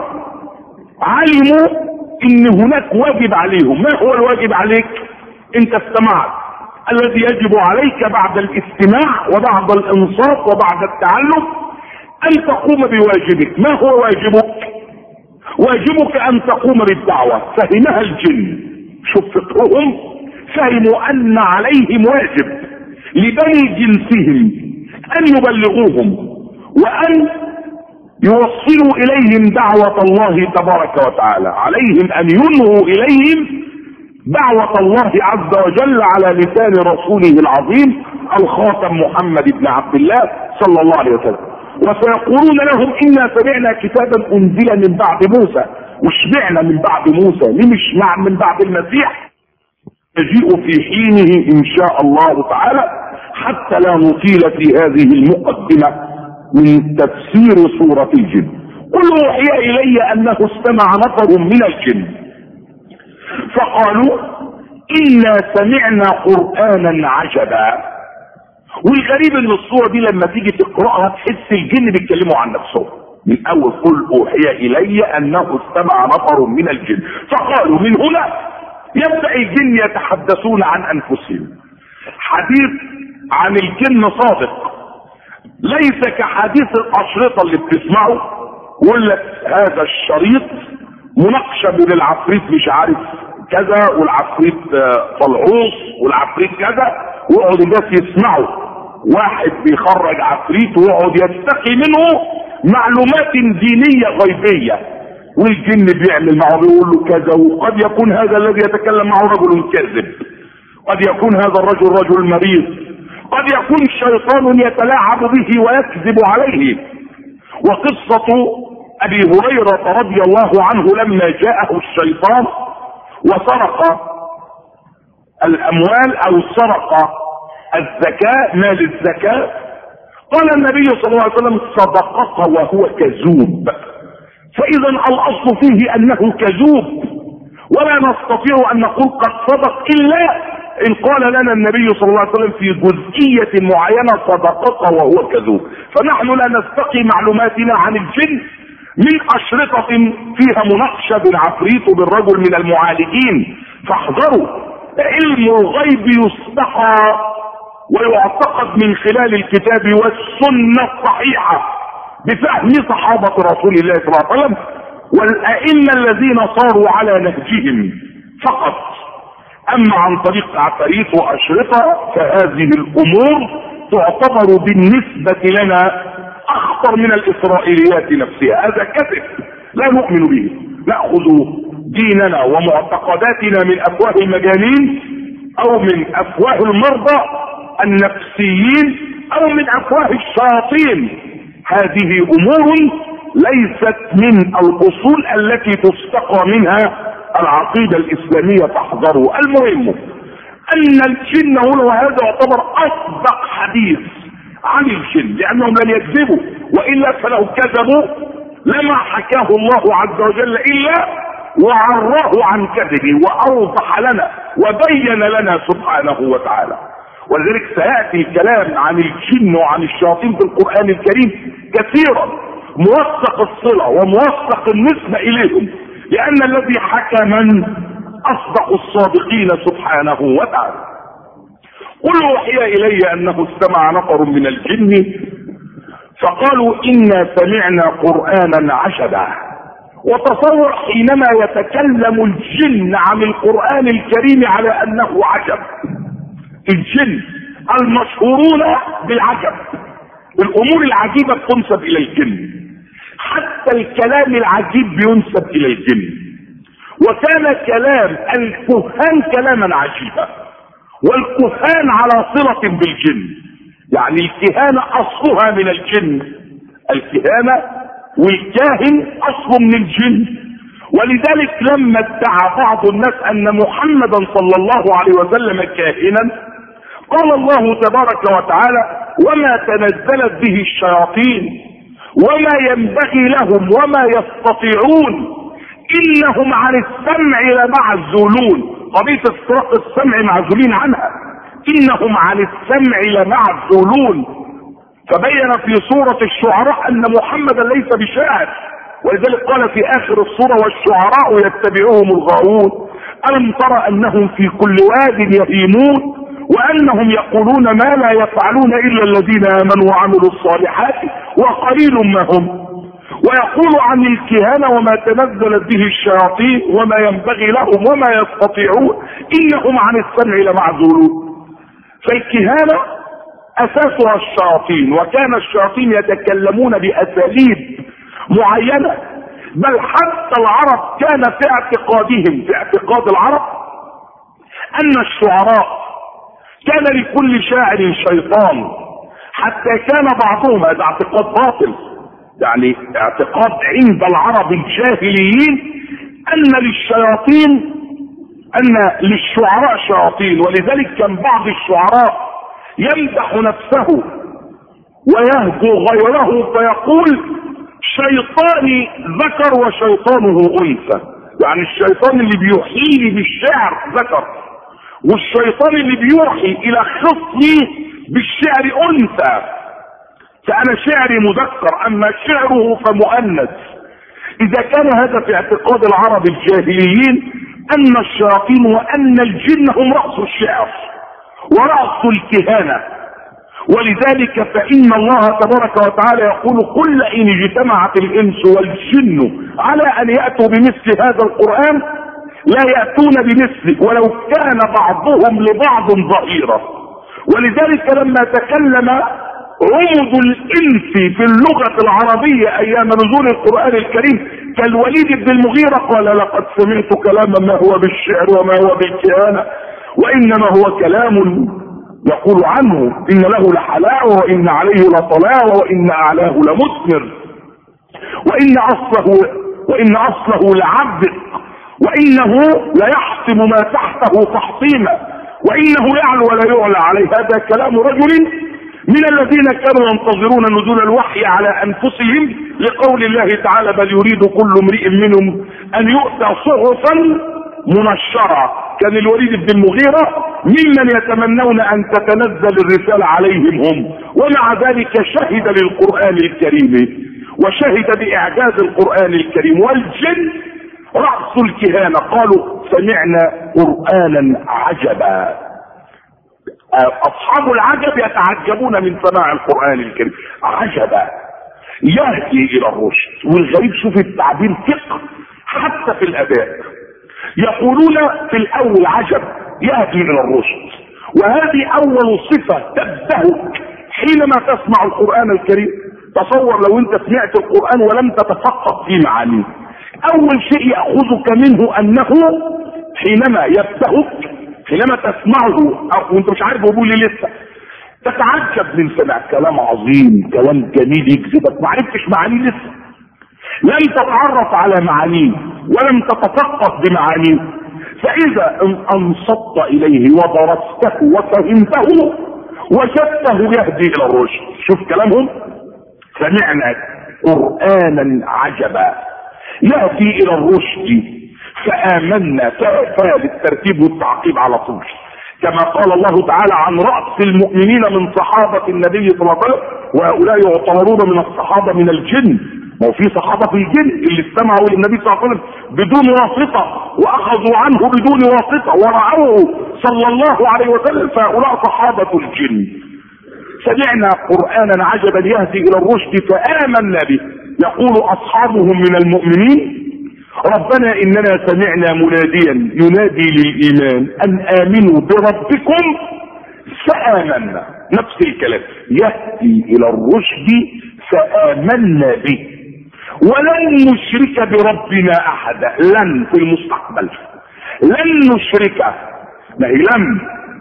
علموا ان هناك واجب عليهم. ما هو الواجب عليك؟ انت استمعت، الذي يجب عليك بعد الاستماع وبعد الانصات وبعد التعلم ان تقوم بواجبك. ما هو واجبك؟ واجبك ان تقوم بالدعوة. فهمها الجن، شوف فقههم، فهموا ان عليهم واجب لبني جنسهم ان يبلغوهم وان يوصلوا اليهم دعوة الله تبارك وتعالى. عليهم ان ينهوا اليهم دعوة الله عز وجل على لسان رسوله العظيم الخاتم محمد بن عبد الله صلى الله عليه وسلم. وسيقولون لهم انا سمعنا كتابا انزل من بعد موسى. واشمعنا من بعد موسى؟ ليه مش من بعد المسيح؟ يجيء في حينه ان شاء الله تعالى، حتى لا نطيل في هذه المقدمة من تفسير سورة الجن. قل اوحي الي انه استمع نفر من الجن فقالوا انا سمعنا قرآنا عجبا. والغريب ان الصورة دي لما تيجي تقرأها تحس الجن بيتكلموا عن نفسهم من اول. قل اوحي الي انه استمع نفر من الجن فقالوا. من هنا يبدأ الجن يتحدثون عن انفسهم. حديث عن الجن صادق، ليس كحديث الاشرطة اللي بتسمعه يقول لك هذا الشريط مناقشة بين العفريت مش عارف كذا والعفريت طلعوص والعفريت كذا، ويقعد الناس يسمعوا واحد بيخرج عفريت ويقعد يستقي منه معلومات دينية غيبية، والجن بيعمل معه بيقول له كذا. وقد يكون هذا الذي يتكلم معه رجل كاذب، قد يكون هذا الرجل رجل مريض، قد يكون شيطان يتلاعب به ويكذب عليه. وقصة ابي هريرة رضي الله عنه لما جاءه الشيطان وسرق الاموال او سرق الزكاة، مال الزكاة، قال النبي صلى الله عليه وسلم صدقك وهو كذوب. فاذا الاصل فيه انه كذوب، ولا نستطيع ان نقول قد صدق الا ان قال لنا النبي صلى الله عليه وسلم في جزئية معينة صدقك وهو كذوب. فنحن لا نستقي معلوماتنا عن الجن من اشرطة فيها مناقشة بالعفريت وبالرجل من المعالجين. فاحذروا، علم الغيب يستقى ويعتقد من خلال الكتاب والسنة الصحيحة بفهم صحابة رسول الله صلى الله عليه وسلم والائمة الذين صاروا على نهجهم فقط. اما عن طريق عفاريت واشرطة فهذه الامور تعتبر بالنسبة لنا اخطر من الاسرائيليات نفسها. هذا كذب لا نؤمن به. نأخذ ديننا ومعتقداتنا من افواه المجانين او من افواه المرضى النفسيين او من افواه الشياطين. هذه امور ليست من الاصول التي تستقى منها العقيدة الاسلامية. فاحذروا. المهم ان الجن هنا، وهذا يعتبر اصدق حديث عن الجن لانهم لم يكذبوا، والا فلو كذبوا لما حكاه الله عز وجل الا وعراه عن كذبه واوضح لنا وبين لنا سبحانه وتعالى. ولذلك سيأتي الكلام عن الجن وعن الشياطين في القرآن الكريم كثيرا، موثق الصلة وموثق النسبة اليهم، لان الذي حكى من اصدق الصادقين سبحانه وتعالى. قل اوحي الي انه استمع نفر من الجن فقالوا انا سمعنا قرآنا عجبا. وتصور حينما يتكلم الجن عن القرآن الكريم على انه عجب. الجن المشهورون بالعجب، الامور العجيبة تنسب الى الجن، حتى الكلام العجيب بينسب الى الجن. وكان كلام الكهان كلاما عجيبا، والكهان على صلة بالجن، يعني الكهانة اصلها من الجن، الكهانة والكاهن اصله من الجن. ولذلك لما ادعى بعض الناس ان محمدا صلى الله عليه وسلم كاهنا، قال الله تبارك وتعالى: وما تنزلت به الشياطين وما ينبغي لهم وما يستطيعون انهم عن السمع لمعزولون. قضية استراق السمع معزولين عنها، انهم عن السمع لمعزولون. فبين في سورة الشعراء ان محمدا ليس بشاعر، ولذلك قال في اخر السورة: والشعراء يتبعهم الغاوون الم ترى انهم في كل واد يهيمون وانهم يقولون ما لا يفعلون الا الذين امنوا وعملوا الصالحات وقليل ما هم. ويقول عن الكهنة: وما تنزلت به الشياطين وما ينبغي لهم وما يستطيعون انهم عن السمع لمعزولون. فالكهنة اساسها الشياطين، وكان الشياطين يتكلمون باساليب معينة، بل حتى العرب كان في اعتقادهم، في اعتقاد العرب، ان الشعراء كان لكل شاعر شيطان، حتى كان بعضهم، هذا اعتقاد باطل، يعني اعتقاد عند العرب الجاهليين ان للشياطين، ان للشعراء شياطين. ولذلك كان بعض الشعراء يمدح نفسه ويهجو غيره فيقول: شيطاني ذكر وشيطانه انثى، يعني الشيطان اللي بيوحيني بالشعر ذكر، والشيطان اللي بيوحي الى خصمي بالشعر انثى، فانا شعري مذكر اما شعره فمؤنث. اذا كان هذا في اعتقاد العرب الجاهليين ان الشياطين وان الجن هم رأس الشعر ورأس الكهانة. ولذلك فإن الله تبارك وتعالى يقول: قل إن اجتمعت الإنس والجن على أن يأتوا بمثل هذا القرآن لا يأتون بمثله ولو كان بعضهم لبعض ظهيرا. ولذلك لما تكلم عمد الإنس في اللغة العربية أيام نزول القرآن الكريم كالوليد بن المغيرة قال: لقد سمعت كلاما ما هو بالشعر وما هو بالكهانة وإنما هو كلام يقول عنه إن له لحلاوة وإن عليه لطلاوة وإن أعلاه لمثمر وإن أصله لعبد وإنه ليحطم ما تحته تحطيما وإنه يعلو ولا يعلى عليه. هذا كلام رجل من الذين كانوا ينتظرون نزول الوحي على أنفسهم لقول الله تعالى: بل يريد كل امرئ منهم أن يؤتى صحفا منشرة. كان الوليد بن المغيرة ممن يتمنون ان تتنزل الرسالة عليهم هم، ومع ذلك شهد للقرآن الكريم وشهد بإعجاز القرآن الكريم. والجن رأس الكهانة قالوا: سمعنا قرآنا عجبا. اصحاب العجب يتعجبون من سماع القرآن الكريم. عجبا يهدي الى الرشد. والغريب شوف التعبير فقه حتى في الاداء، يقولون في الاول عجب يهدي الى الرشد، وهذه اول صفة تبدأك حينما تسمع القرآن الكريم. تصور لو انت سمعت القرآن ولم تتفقه في معانيه، اول شيء يأخذك منه انه حينما يبدأك، حينما تسمعه او انت مش عارف بقول لي لسه، تتعجب من سمع كلام عظيم، كلام جميل يجذبك، ما عرفتش معانيه لسه، لم تتعرف على معانيه ولم تتفقه بمعانيه. فاذا انصت اليه ودرسته وفهمته وجدته يهدي الى الرشد. شوف كلامهم: سمعنا قرآنا عجبا يهدي الى الرشد فآمنا. فالترتيب والتعقيب على طول، كما قال الله تعالى عن رأس المؤمنين من صحابة النبي صلى الله عليه وسلم: وهؤلاء يعتبرون من الصحابة من الجن. ما هو في صحابة في الجن اللي استمعوا للنبي صلى الله عليه وسلم بدون واسطة واخذوا عنه بدون واسطة ورعوه صلى الله عليه وسلم، فهؤلاء صحابة الجن. سمعنا قرآنا عجبا يهدي الى الرشد فآمنا به. يقول اصحابهم من المؤمنين: ربنا اننا سمعنا مناديا ينادي للايمان ان امنوا بربكم فآمنا. نفس الكلام، يهدي الى الرشد فآمنا به ولن نشرك بربنا احدا. لن في المستقبل، لن نشرك، ما هي لم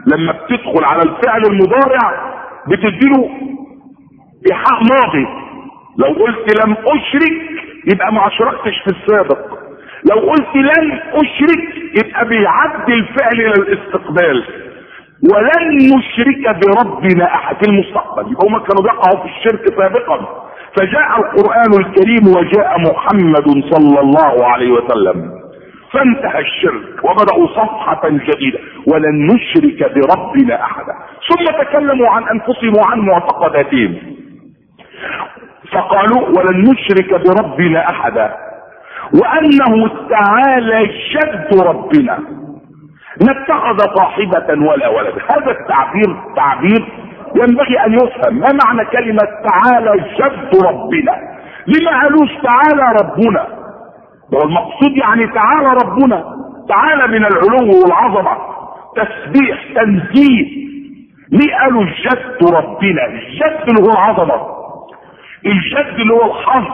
لما بتدخل على الفعل المضارع بتديله ايحاء ماضي. لو قلت لم اشرك يبقى ما اشركتش في السابق، لو قلت لن اشرك يبقى بيعدي الفعل الى الاستقبال. ولن نشرك بربنا احد في المستقبل، يبقى هم كانوا بيقعوا في الشرك سابقا، فجاء القرآن الكريم وجاء محمد صلى الله عليه وسلم فانتهى الشرك وبدأوا صفحة جديدة، ولن نشرك بربنا احدا. ثم تكلموا عن انفسهم وعن معتقداتهم فقالوا ولن نشرك بربنا احدا، وانه تعالى جد ربنا ما اتخذ صاحبة ولا ولد. هذا تعبير ينبغي ان يفهم. ما معنى كلمة تعالى جد ربنا؟ لما قالوش تعالى ربنا؟ والمقصود يعني تعالى ربنا، تعالى من العلو والعظمة، تسبيح تنزيه. ليه قالوا جد ربنا؟ الجد اللي هو العظمة، الجد اللي هو الحظ،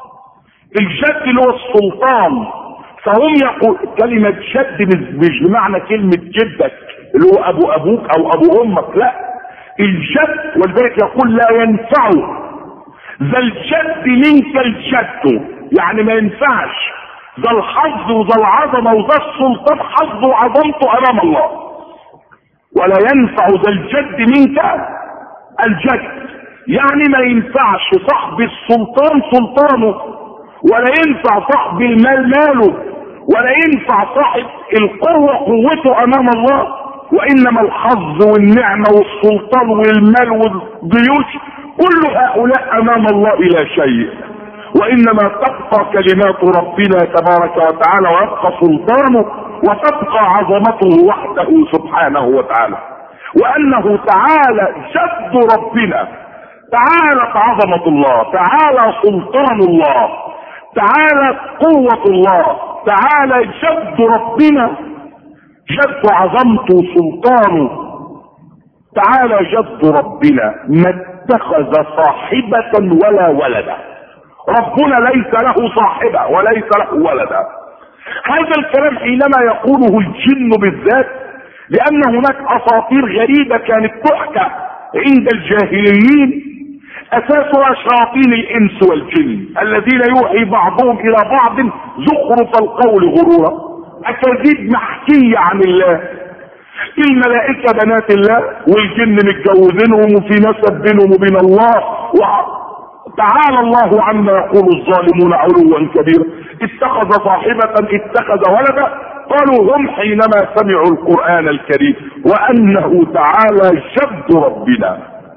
الجد اللي هو السلطان. فهم يقول كلمة جد مش بمعنى كلمة جدك اللي هو ابو ابوك او ابو امك، لا، الجد. ولذلك يقول لا ينفع ذا الجد منك الجد، يعني ما ينفعش ذا الحظ وذا العظمة وذا السلطان حظه وعظمته امام الله، ولا ينفع ذا الجد منك الجد، يعني ما ينفعش صاحب السلطان سلطانه، ولا ينفع صاحب المال ماله، ولا ينفع صاحب القوة قوته امام الله. وانما الحظ والنعمة والسلطان والمال والجيوش كل هؤلاء امام الله الى شيء، وانما تبقى كلمات ربنا تبارك وتعالى ويبقى سلطانه وتبقى عظمته وحده سبحانه وتعالى. وانه تعالى جد ربنا، تعالى عظمة الله، تعالى سلطان الله، تعالى قوة الله، تعالى جد ربنا، جد عظمته سلطانه، تعالى جد ربنا ما اتخذ صاحبة ولا ولدا. ربنا ليس له صاحبة وليس له ولدا. هذا الكلام حينما يقوله الجن بالذات، لان هناك اساطير غريبة كانت تحكى عند الجاهليين، اساسها شياطين الانس والجن الذين يوحي بعضهم الى بعض زخرف القول غرورا، اكاذيب محكية عن الله. الملائكة بنات الله والجن متجوزينهم وفي نسب بينهم وبين الله، تعالى الله عما يقول الظالمون علوا كبيرا. اتخذ صاحبة اتخذ ولدا، قالوا هم حينما سمعوا القرآن الكريم وانه تعالى جد ربنا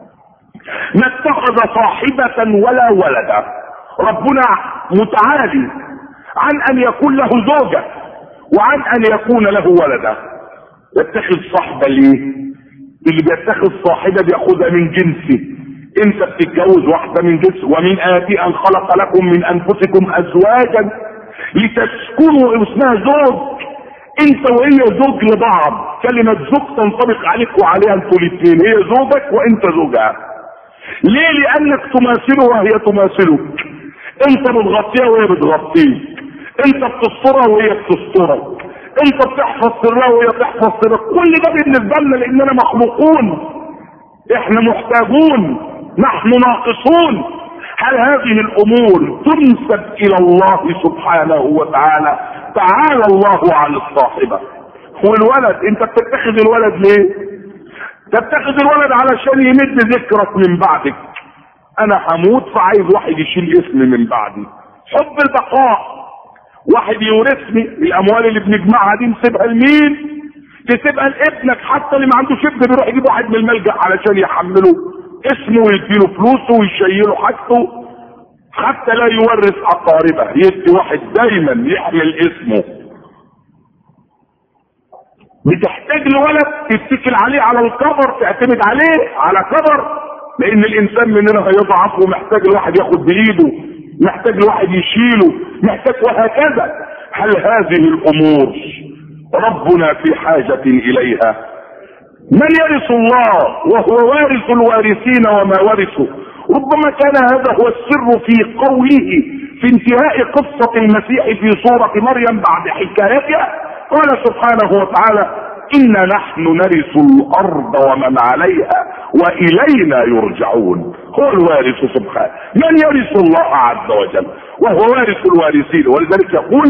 ما اتخذ صاحبة ولا ولدا. ربنا متعالي عن ان يكون له زوجة وعن ان يكون له ولدا. يتخذ صاحبة ليه؟ اللي بيتخذ صاحبة بياخدها من جنسه. انت بتتجوز واحدة من جنسه، ومن آتي ان خلق لكم من انفسكم ازواجا لتسكنوا، اسمها زوج، انت وهي زوج لبعض. كلمة زوج تنطبق عليك وعليها انتوا الاثنين، هي زوجك وانت زوجها. ليه؟ لانك تماثله وهي تماثلك، انت بتغطيها وهي بتغطيك، انت بتسترها وهي بتسترك، انت بتحفظ سرها وهي بتحفظ سرك. كل ده بالنسبه لنا لاننا مخلوقون، احنا محتاجون، نحن ناقصون. هل هذه الامور تنسب الى الله سبحانه وتعالى؟ تعالى الله عن الصاحبه. والولد، انت بتتخذ الولد ليه؟ تتخذ الولد علشان يمد ذكرك من بعدك. انا هموت فعايز واحد يشيل اسمي من بعدي، حب البقاء. واحد يورثني الاموال اللي بنجمعها دي، نسيبها لمين؟ تسيبها لابنك. حتى اللي ما عندوش ابن بيروح يجيب واحد من الملجأ علشان يحمله اسمه ويديله فلوسه ويشيله حاجته، حتى لا يورث اقاربه، يدي واحد دايما يحمل اسمه. بتحتاج لولد تتكل عليه على الكبر، تعتمد عليه على كبر، لان الانسان مننا هيضعف ومحتاج الواحد ياخد بايده، محتاج الواحد يشيله، محتاج، وهكذا. هل هذه الامور ربنا في حاجة اليها؟ من يرث الله وهو وارث الوارثين وما ورثوا. ربما كان هذا هو السر في قوله في انتهاء قصة المسيح في سورة مريم بعد حكايتها، قال سبحانه وتعالى إنا نحن نرث الأرض ومن عليها وإلينا يرجعون. هو الوارث سبحانه، من يرث الله عز وجل وهو وارث الوارثين. ولذلك يقول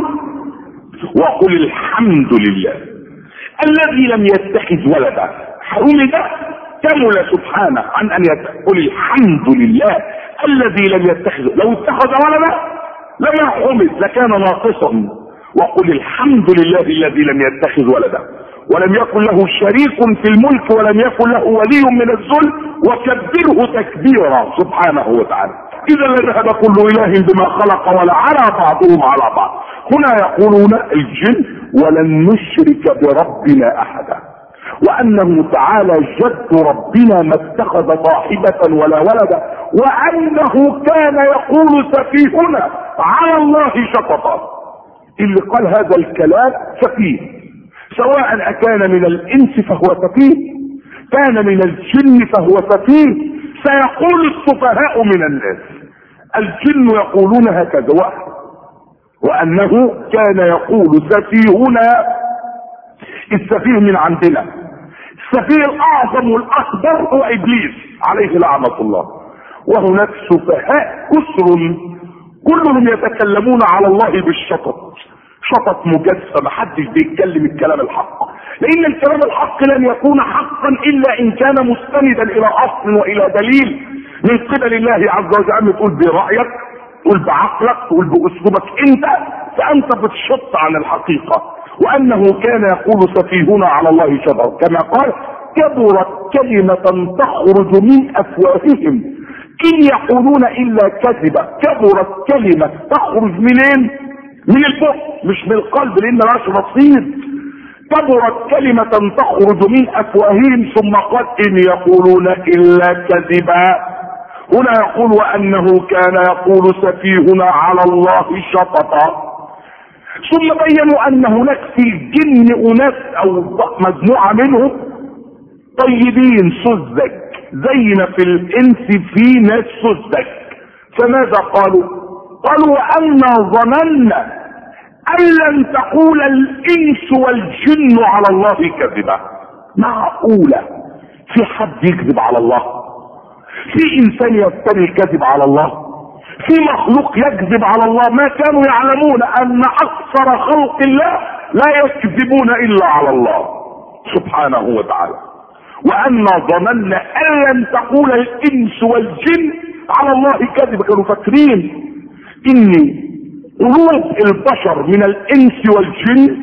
وقل الحمد لله الذي لم يتخذ ولدا. حول ده كمل سبحانه عن أن يقول الحمد لله الذي لم يتخذ. لو اتخذ ولدا لما حمد لكان ناقصا. وقل الحمد لله الذي لم يتخذ ولدا ولم يكن له شريك في الملك ولم يكن له ولي من الذل وكبره تكبيرا سبحانه وتعالى. اذا لذهب كل اله بما خلق ولعلى بعضهم على بعض. هنا يقولون الجن ولن نشرك بربنا احدا، وانه تعالى جد ربنا ما اتخذ صاحبة ولا ولدا، وانه كان يقول سفيهنا على الله شططا. اللي قال هذا الكلام سفيه، سواء كان من الانس فهو سفيه كان من الجن فهو سفيه. سيقول السفهاء من الناس. الجن يقولون هكذا وانه كان يقول سفيهنا. السفيه من عندنا، السفيه الاعظم والاكبر هو ابليس عليه لعنة الله. وهناك سفهاء كثر كلهم يتكلمون على الله بالشطط، شطط مجسم، محدش بيتكلم الكلام الحق، لان الكلام الحق لن يكون حقا الا ان كان مستندا الى اصل والى دليل من قبل الله عز وجل. تقول برأيك، تقول بعقلك، تقول باسلوبك انت، فانت بتشط عن الحقيقة. وانه كان يقول سفيهنا على الله شطط، كما قال كبرت كلمة تخرج من افواههم ان يقولون الا كذبا. كبرت كلمة تخرج منين؟ من البق مش من القلب، لان مالهاش رصيد. كبرت كلمة تخرج من افواههم ثم قال ان يقولون الا كذبا. هنا يقول وانه كان يقول سفيهنا على الله شططا. ثم بينوا ان هناك في الجن اناس او مجموعة منهم طيبين سذج، زينا في الانس في ناس سذج. فماذا قالوا؟ قالوا وأنا ظننا أن لن تقول الإنس والجن على الله كذبا. معقولة في حد يكذب على الله؟ في إنسان يفتري الكذب على الله؟ في مخلوق يكذب على الله؟ ما كانوا يعلمون أن أكثر خلق الله لا يكذبون إلا على الله سبحانه وتعالى. وأنا ظننا أن لن تقول الإنس والجن على الله كذبا. كانوا فاكرين ان قلوب البشر من الانس والجن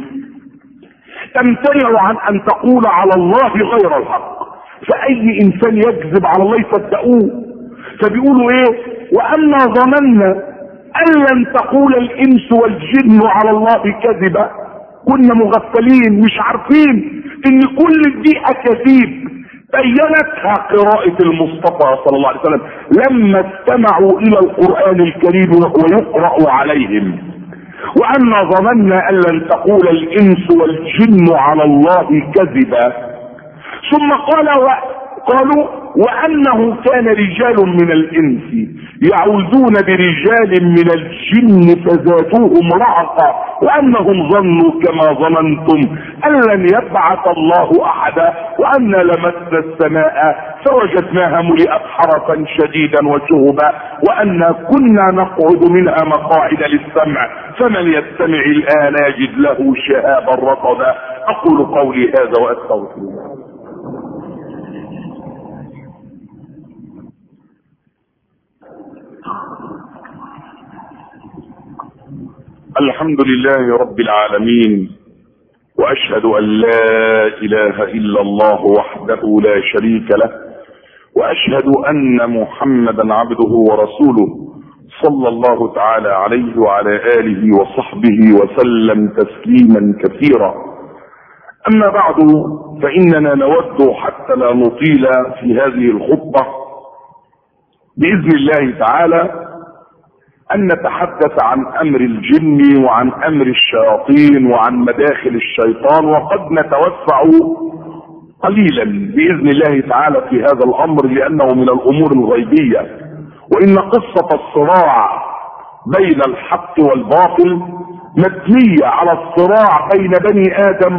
تمتنع عن ان تقول على الله غير الحق، فاي انسان يكذب على الله يصدقوه. فبيقولوا ايه؟ وانا ظننا ان لن تقول الانس والجن على الله كذبا. كنا مغفلين مش عارفين ان كل دي اكاذيب بينتها قراءة المصطفى صلى الله عليه وسلم لما استمعوا الى القرآن الكريم وهو يقرأ عليهم. وأنا ظننا أن لن تقول الإنس والجن على الله كذبا. ثم قالوا وأنه كان رجال من الإنس يعوذون برجال من الجن فزادوهم رهقا وأنهم ظنوا كما ظننتم أن لن يبعث الله أحدا وأنا لمسنا السماء فوجدناها ملئت حرسا شديدا وشهبا وأنا كنا نقعد منها مقاعد للسمع فمن يستمع الآن يجد له شهابا رصدا. أقول قولي هذا وأستغفر الله. الحمد لله رب العالمين، واشهد ان لا اله الا الله وحده لا شريك له، واشهد ان محمدا عبده ورسوله صلى الله تعالى عليه وعلى اله وصحبه وسلم تسليما كثيرا. اما بعد، فاننا نود حتى لا نطيل في هذه الخطبة باذن الله تعالى ان نتحدث عن امر الجن وعن امر الشياطين وعن مداخل الشيطان، وقد نتوسع قليلا باذن الله تعالى في هذا الامر لانه من الامور الغيبية. وان قصة الصراع بين الحق والباطل مبنية على الصراع بين بني ادم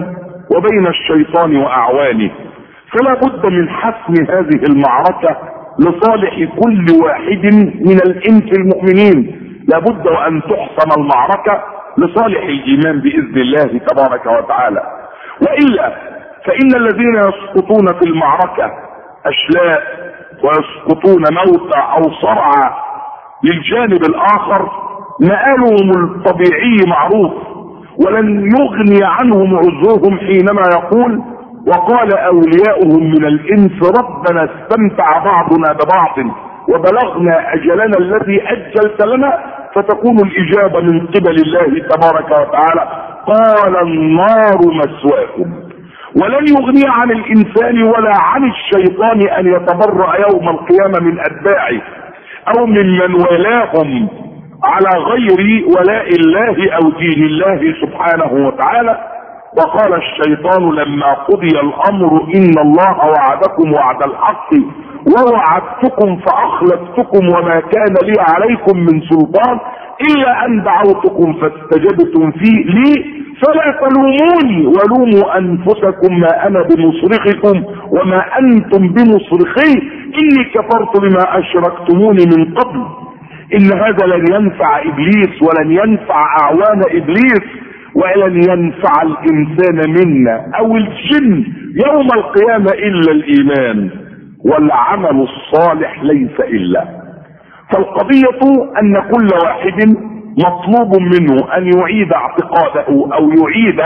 وبين الشيطان واعوانه. فلا بد من حسم هذه المعركة لصالح كل واحد من الانس المؤمنين. لا بد وان تحسم المعركة لصالح الايمان باذن الله تبارك وتعالى، والا فان الذين يسقطون في المعركة اشلاء ويسقطون موتى او صرعى للجانب الاخر مآلهم الطبيعي معروف، ولن يغني عنهم عذرهم حينما يقول وقال اولياؤهم من الانس ربنا استمتع بعضنا ببعض وبلغنا اجلنا الذي اجلت لنا، فتكون الاجابة من قبل الله تبارك وتعالى قال النار مسواكم. ولن يغني عن الانسان ولا عن الشيطان ان يتبرأ يوم القيامة من اتباعه او من والاهم على غير ولاء الله او دين الله سبحانه وتعالى. وقال الشيطان لما قضي الامر ان الله وعدكم وعد الحق ووعدتكم فاخلفتكم وما كان لي عليكم من سلطان الا ان دعوتكم فاستجبتم لي فلا تلوموني ولوموا انفسكم ما انا بمصرخكم وما انتم بمصرخي اني كفرت بما اشركتموني من قبل. ان هذا لن ينفع ابليس ولن ينفع اعوان ابليس ولن ينفع الانسان منا او الجن يوم القيامة الا الايمان والعمل الصالح ليس الا. فالقضية ان كل واحد مطلوب منه ان يعيد اعتقاده او يعيد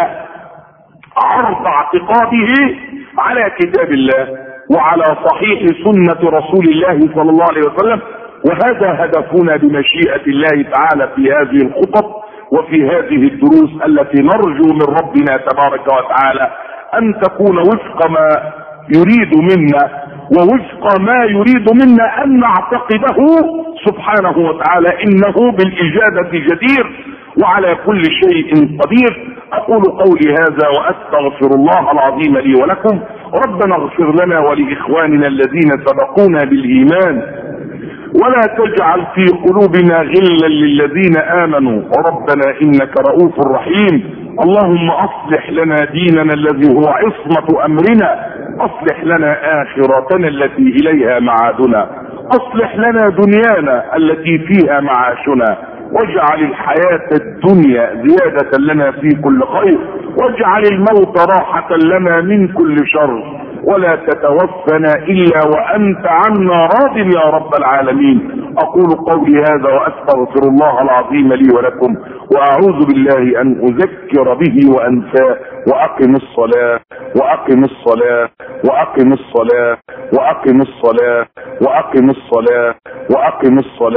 عرض اعتقاده على كتاب الله وعلى صحيح سنة رسول الله صلى الله عليه وسلم. وهذا هدفنا بمشيئة الله تعالى في هذه الخطب وفي هذه الدروس التي نرجو من ربنا تبارك وتعالى ان تكون وفق ما يريد منا ووفق ما يريد منا ان نعتقده سبحانه وتعالى انه بالاجابة جدير وعلى كل شيء قدير. اقول قولي هذا واستغفر الله العظيم لي ولكم. ربنا اغفر لنا ولاخواننا الذين سبقونا بالايمان ولا تجعل في قلوبنا غلا للذين امنوا ربنا انك رؤوف رحيم. اللهم اصلح لنا ديننا الذي هو عصمة امرنا، اصلح لنا اخرتنا التي اليها معادنا، اصلح لنا دنيانا التي فيها معاشنا، واجعل الحياة الدنيا زيادة لنا في كل خير، واجعل الموت راحة لنا من كل شر، ولا تتوفنا الا وانت عنا راض يا رب العالمين. اقول قولي هذا واستغفر الله العظيم لي ولكم واعوذ بالله ان اذكر به وانساه. واقم الصلاة واقم الصلاة واقم الصلاة واقم الصلاة واقم الصلاة واقم الصلاة.